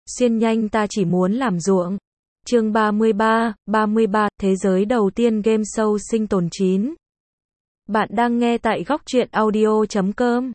Xuyên nhanh ta chỉ muốn làm ruộng. Chương 33, Thế giới đầu tiên game show sinh tồn 9. Bạn đang nghe tại góc truyện audio.com.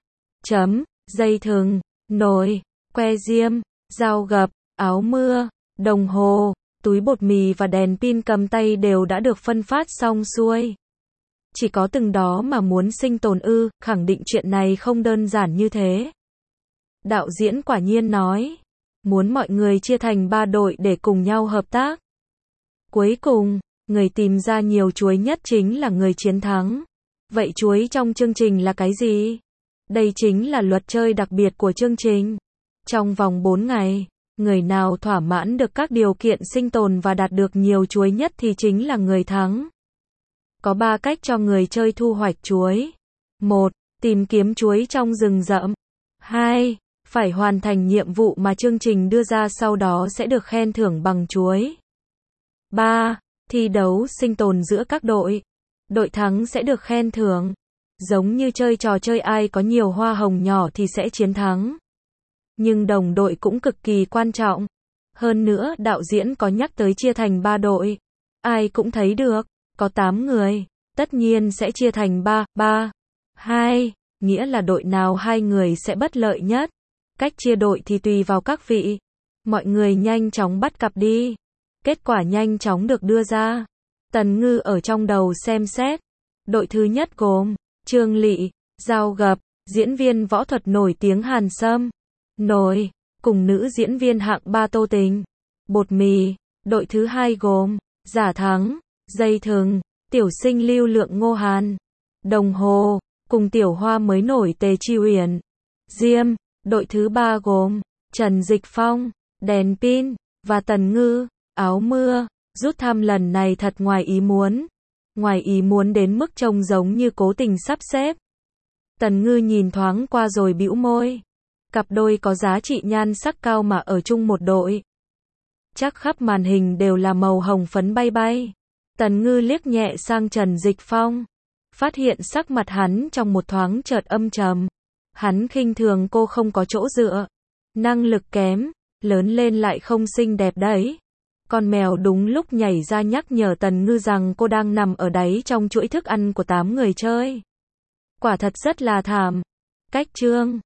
Dây thừng, nồi, que diêm, dao gập, áo mưa, đồng hồ, túi bột mì và đèn pin cầm tay đều đã được phân phát xong xuôi. Chỉ có từng đó mà muốn sinh tồn ư, khẳng định chuyện này không đơn giản như thế. Đạo diễn quả nhiên nói, muốn mọi người chia thành 3 đội để cùng nhau hợp tác. Cuối cùng, người tìm ra nhiều chuối nhất chính là người chiến thắng. Vậy chuối trong chương trình là cái gì? Đây chính là luật chơi đặc biệt của chương trình. Trong vòng 4 ngày, người nào thỏa mãn được các điều kiện sinh tồn và đạt được nhiều chuối nhất thì chính là người thắng. Có 3 cách cho người chơi thu hoạch chuối. 1. Tìm kiếm chuối trong rừng rậm. 2. Phải hoàn thành nhiệm vụ mà chương trình đưa ra, sau đó sẽ được khen thưởng bằng chuối. 3. Thi đấu sinh tồn giữa các đội. Đội thắng sẽ được khen thưởng. Giống như chơi trò chơi ai có nhiều hoa hồng nhỏ thì sẽ chiến thắng. Nhưng đồng đội cũng cực kỳ quan trọng. Hơn nữa, đạo diễn có nhắc tới chia thành 3 đội. Ai cũng thấy được, có 8 người, tất nhiên sẽ chia thành 3-3-2, nghĩa là đội nào 2 người sẽ bất lợi nhất. Cách chia đội thì tùy vào các vị. Mọi người nhanh chóng bắt cặp đi. Kết quả nhanh chóng được đưa ra. Tần Ngư ở trong đầu xem xét. Đội thứ nhất gồm Trương Lị, dao gập, diễn viên võ thuật nổi tiếng Hàn Sâm, nồi, cùng nữ diễn viên hạng 3 Tô Tình, bột mì. Đội thứ hai gồm Giả Thắng, dây thừng, tiểu sinh lưu lượng Ngô Hàn, đồng hồ, cùng tiểu hoa mới nổi Tề Chi Uyển, diêm. Đội thứ ba gồm Trần Dịch Phong, đèn pin, và Tần Ngư, áo mưa. Rút thăm lần này thật ngoài ý muốn. Ngoài ý muốn đến mức trông giống như cố tình sắp xếp. Tần Ngư nhìn thoáng qua rồi bĩu môi. Cặp đôi có giá trị nhan sắc cao mà ở chung một đội. Chắc khắp màn hình đều là màu hồng phấn bay bay. Tần Ngư liếc nhẹ sang Trần Dịch Phong. Phát hiện sắc mặt hắn trong một thoáng chợt âm trầm. Hắn khinh thường cô không có chỗ dựa. Năng lực kém, lớn lên lại không xinh đẹp đấy. Con mèo đúng lúc nhảy ra nhắc nhở Tần Ngư rằng cô đang nằm ở đáy trong chuỗi thức ăn của 8 người chơi. Quả thật rất là thảm. Cách chương